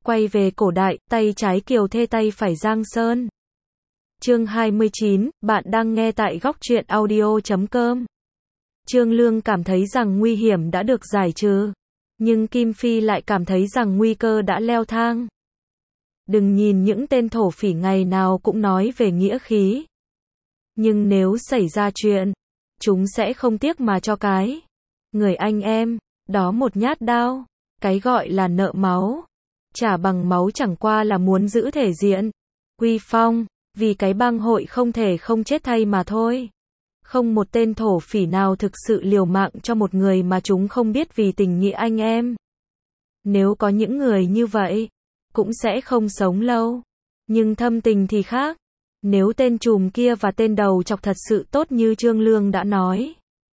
Quay về cổ đại, tay trái Kiều Thê tay phải Giang Sơn. Chương 29, bạn đang nghe tại góc truyện audio.com. Trương Lương cảm thấy rằng nguy hiểm đã được giải trừ, nhưng Kim Phi lại cảm thấy rằng nguy cơ đã leo thang. Đừng nhìn những tên thổ phỉ ngày nào cũng nói về nghĩa khí, nhưng nếu xảy ra chuyện, chúng sẽ không tiếc mà cho cái người anh em đó một nhát đao. Cái gọi là nợ máu, trả bằng máu chẳng qua là muốn giữ thể diện, uy phong, vì cái bang hội không thể không chết thay mà thôi. Không một tên thổ phỉ nào thực sự liều mạng cho một người mà chúng không biết vì tình nghĩa anh em. Nếu có những người như vậy, cũng sẽ không sống lâu. Nhưng thâm tình thì khác. Nếu tên trùm kia và tên đầu chọc thật sự tốt như Trương Lương đã nói,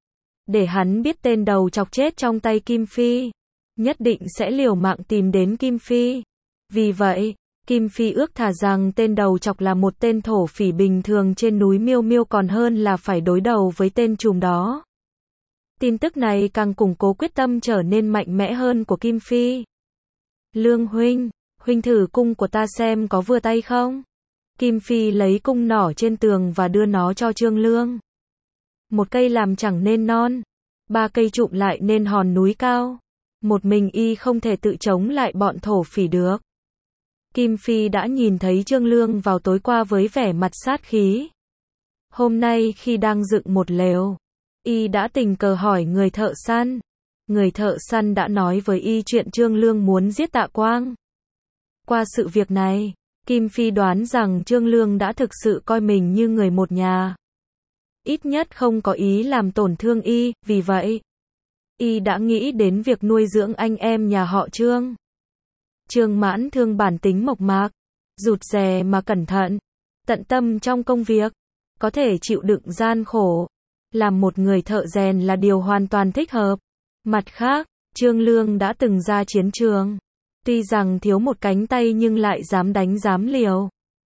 để hắn biết tên đầu chọc chết trong tay Kim Phi, nhất định sẽ liều mạng tìm đến Kim Phi. Vì vậy, Kim Phi ước thà rằng tên đầu chọc là một tên thổ phỉ bình thường trên núi Miêu Miêu còn hơn là phải đối đầu với tên trùm đó. Tin tức này càng củng cố quyết tâm trở nên mạnh mẽ hơn của Kim Phi. Lương huynh, huynh thử cung của ta xem có vừa tay không? Kim Phi lấy cung nỏ trên tường và đưa nó cho Trương Lương. Một cây làm chẳng nên non, ba cây trụm lại nên hòn núi cao. Một mình y không thể tự chống lại bọn thổ phỉ được. Kim Phi đã nhìn thấy Trương Lương vào tối qua với vẻ mặt sát khí. Hôm nay khi đang dựng một lều, y đã tình cờ hỏi người thợ săn. Người thợ săn đã nói với y chuyện Trương Lương muốn giết Tạ Quang. Qua sự việc này, Kim Phi đoán rằng Trương Lương đã thực sự coi mình như người một nhà. Ít nhất không có ý làm tổn thương y, vì vậy, y đã nghĩ đến việc nuôi dưỡng anh em nhà họ Trương. Trương Mãn Thương bản tính mộc mạc, rụt rè mà cẩn thận, tận tâm trong công việc, có thể chịu đựng gian khổ. Làm một người thợ rèn là điều hoàn toàn thích hợp. Mặt khác, Trương Lương đã từng ra chiến trường. Tuy rằng thiếu một cánh tay nhưng lại dám đánh dám liều.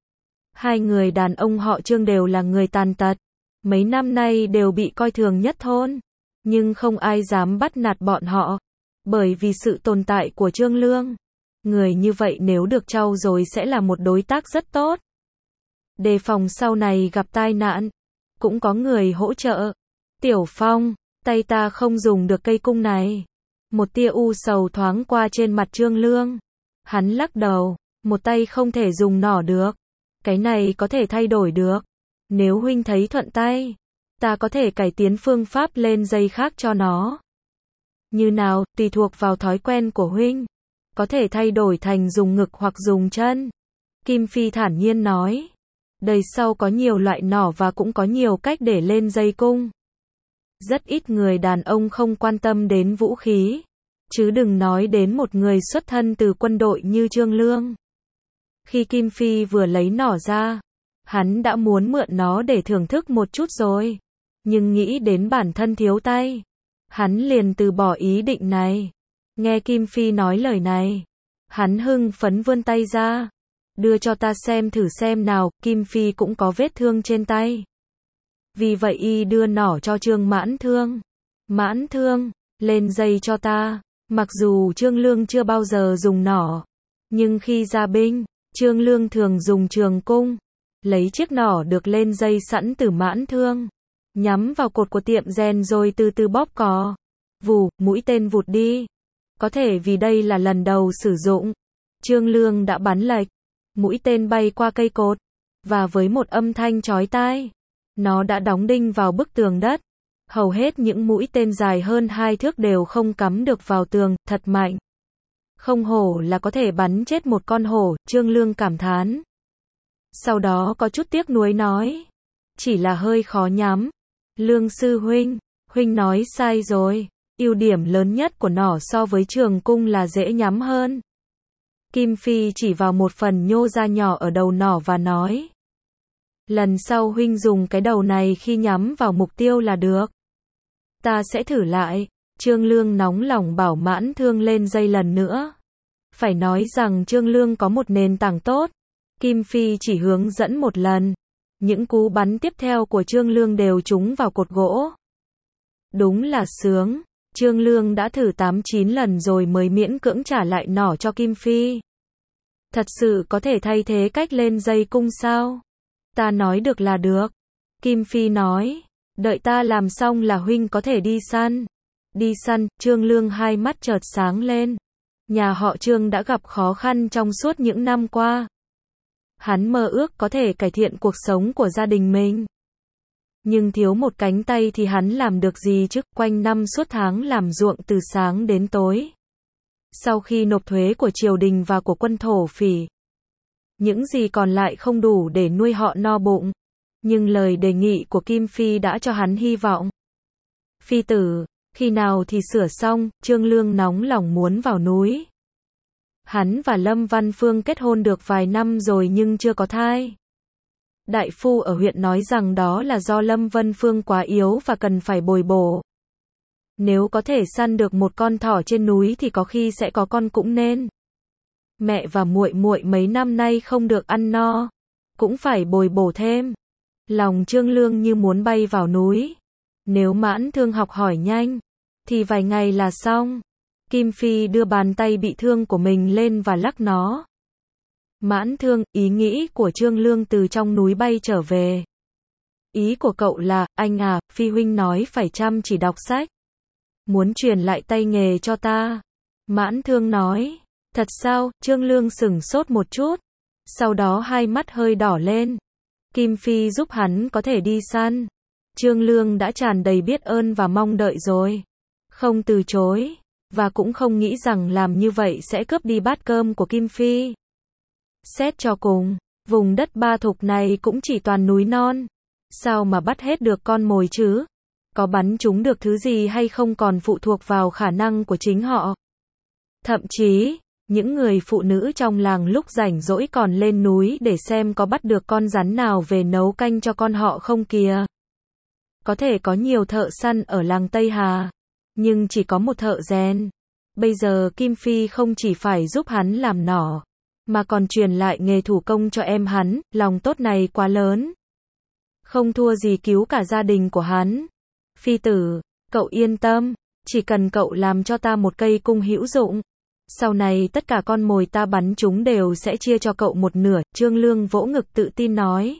Hai người đàn ông họ Trương đều là người tàn tật. Mấy năm nay đều bị coi thường nhất thôn. Nhưng không ai dám bắt nạt bọn họ. Bởi vì sự tồn tại của Trương Lương. Người như vậy nếu được trau dồi sẽ là một đối tác rất tốt. Đề phòng sau này gặp tai nạn. Cũng có người hỗ trợ. Tiểu Phong, tay ta không dùng được cây cung này. Một tia u sầu thoáng qua trên mặt Trương Lương. Hắn lắc đầu, một tay không thể dùng nỏ được. Cái này có thể thay đổi được. Nếu huynh thấy thuận tay, ta có thể cải tiến phương pháp lên dây khác cho nó. Như nào, tùy thuộc vào thói quen của huynh. Có thể thay đổi thành dùng ngực hoặc dùng chân. Kim Phi thản nhiên nói. Đời sau có nhiều loại nỏ và cũng có nhiều cách để lên dây cung. Rất ít người đàn ông không quan tâm đến vũ khí. Chứ đừng nói đến một người xuất thân từ quân đội như Trương Lương. Khi Kim Phi vừa lấy nỏ ra, hắn đã muốn mượn nó để thưởng thức một chút rồi. Nhưng nghĩ đến bản thân thiếu tay, hắn liền từ bỏ ý định này. Nghe Kim Phi nói lời này, hắn hưng phấn vươn tay ra. Đưa cho ta xem thử xem nào, Kim Phi cũng có vết thương trên tay. Vì vậy y đưa nỏ cho Trương Mãn Thương. Mãn Thương, lên dây cho ta. Mặc dù Trương Lương chưa bao giờ dùng nỏ, nhưng khi ra binh, Trương Lương thường dùng trường cung. Lấy chiếc nỏ được lên dây sẵn từ Mãn Thương, nhắm vào cột của tiệm rèn rồi từ từ bóp cò. Vù, mũi tên vụt đi. Có thể vì đây là lần đầu sử dụng, Trương Lương đã bắn lệch. Mũi tên bay qua cây cột, và với một âm thanh chói tai, nó đã đóng đinh vào bức tường đất. Hầu hết những mũi tên dài hơn 2 thước đều không cắm được vào tường, thật mạnh. Không hổ là có thể bắn chết một con hổ, Trương Lương cảm thán. Sau đó có chút tiếc nuối nói. Chỉ là hơi khó nhắm. Lương sư huynh, huynh nói sai rồi. Ưu điểm lớn nhất của nỏ so với trường cung là dễ nhắm hơn. Kim Phi chỉ vào một phần nhô ra nhỏ ở đầu nỏ và nói. Lần sau huynh dùng cái đầu này khi nhắm vào mục tiêu là được. Ta sẽ thử lại. Trương Lương nóng lòng bảo Mãn Thương lên dây lần nữa. Phải nói rằng Trương Lương có một nền tảng tốt. Kim Phi chỉ hướng dẫn một lần. Những cú bắn tiếp theo của Trương Lương đều trúng vào cột gỗ. Đúng là sướng. Trương Lương đã thử 8-9 lần rồi mới miễn cưỡng trả lại nỏ cho Kim Phi. Thật sự có thể thay thế cách lên dây cung sao? Ta nói được là được. Kim Phi nói, đợi ta làm xong là huynh có thể đi săn. Đi săn, Trương Lương hai mắt chợt sáng lên. Nhà họ Trương đã gặp khó khăn trong suốt những năm qua. Hắn mơ ước có thể cải thiện cuộc sống của gia đình mình. Nhưng thiếu một cánh tay thì hắn làm được gì chứ, quanh năm suốt tháng làm ruộng từ sáng đến tối. Sau khi nộp thuế của triều đình và của quân thổ phỉ, những gì còn lại không đủ để nuôi họ no bụng. Nhưng lời đề nghị của Kim Phi đã cho hắn hy vọng. Phi tử, khi nào thì sửa xong, Trương Lương nóng lòng muốn vào núi. Hắn và Lâm Văn Phương kết hôn được vài năm rồi nhưng chưa có thai. Đại phu ở huyện nói rằng đó là do Lâm Văn Phương quá yếu và cần phải bồi bổ. Nếu có thể săn được một con thỏ trên núi thì có khi sẽ có con cũng nên. Mẹ và muội muội mấy năm nay không được ăn no, cũng phải bồi bổ thêm. Lòng Trương Lương như muốn bay vào núi. Nếu Mãn Thương học hỏi nhanh, thì vài ngày là xong. Kim Phi đưa bàn tay bị thương của mình lên và lắc nó. Mãn Thương, ý nghĩ của Trương Lương từ trong núi bay trở về. Ý của cậu là, anh à, Phi huynh nói phải chăm chỉ đọc sách. Muốn truyền lại tay nghề cho ta. Mãn Thương nói, thật sao? Trương Lương sửng sốt một chút. Sau đó hai mắt hơi đỏ lên. Kim Phi giúp hắn có thể đi săn. Trương Lương đã tràn đầy biết ơn và mong đợi rồi. Không từ chối. Và cũng không nghĩ rằng làm như vậy sẽ cướp đi bát cơm của Kim Phi. Xét cho cùng, vùng đất Ba Thục này cũng chỉ toàn núi non. Sao mà bắt hết được con mồi chứ? Có bắn chúng được thứ gì hay không còn phụ thuộc vào khả năng của chính họ. Thậm chí, những người phụ nữ trong làng lúc rảnh rỗi còn lên núi để xem có bắt được con rắn nào về nấu canh cho con họ không kìa. Có thể có nhiều thợ săn ở làng Tây Hà, nhưng chỉ có một thợ rèn. Bây giờ Kim Phi không chỉ phải giúp hắn làm nỏ, mà còn truyền lại nghề thủ công cho em hắn, lòng tốt này quá lớn. Không thua gì cứu cả gia đình của hắn. Phi tử, cậu yên tâm, chỉ cần cậu làm cho ta một cây cung hữu dụng. Sau này tất cả con mồi ta bắn chúng đều sẽ chia cho cậu một nửa, Trương Lương vỗ ngực tự tin nói.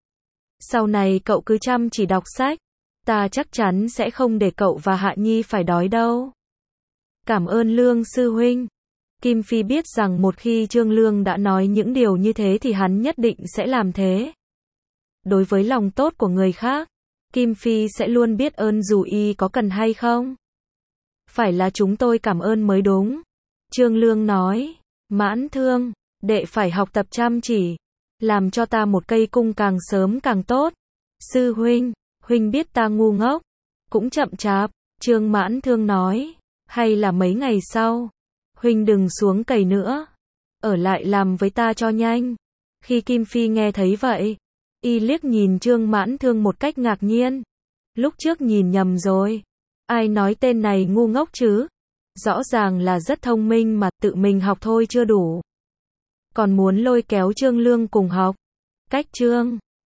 Sau này cậu cứ chăm chỉ đọc sách, ta chắc chắn sẽ không để cậu và Hạ Nhi phải đói đâu. Cảm ơn Lương sư huynh. Kim Phi biết rằng một khi Trương Lương đã nói những điều như thế thì hắn nhất định sẽ làm thế. Đối với lòng tốt của người khác, Kim Phi sẽ luôn biết ơn dù y có cần hay không. Phải là chúng tôi cảm ơn mới đúng. Trương Lương nói, Mãn Thương, đệ phải học tập chăm chỉ, làm cho ta một cây cung càng sớm càng tốt. Sư huynh, huynh biết ta ngu ngốc, cũng chậm chạp. Trương Mãn Thương nói, hay là mấy ngày sau, huynh đừng xuống cày nữa, ở lại làm với ta cho nhanh. Khi Kim Phi nghe thấy vậy, y liếc nhìn Trương Mãn Thương một cách ngạc nhiên. Lúc trước nhìn nhầm rồi. Ai nói tên này ngu ngốc chứ? Rõ ràng là rất thông minh mà, tự mình học thôi chưa đủ. Còn muốn lôi kéo Trương Lương cùng học. Cách Trương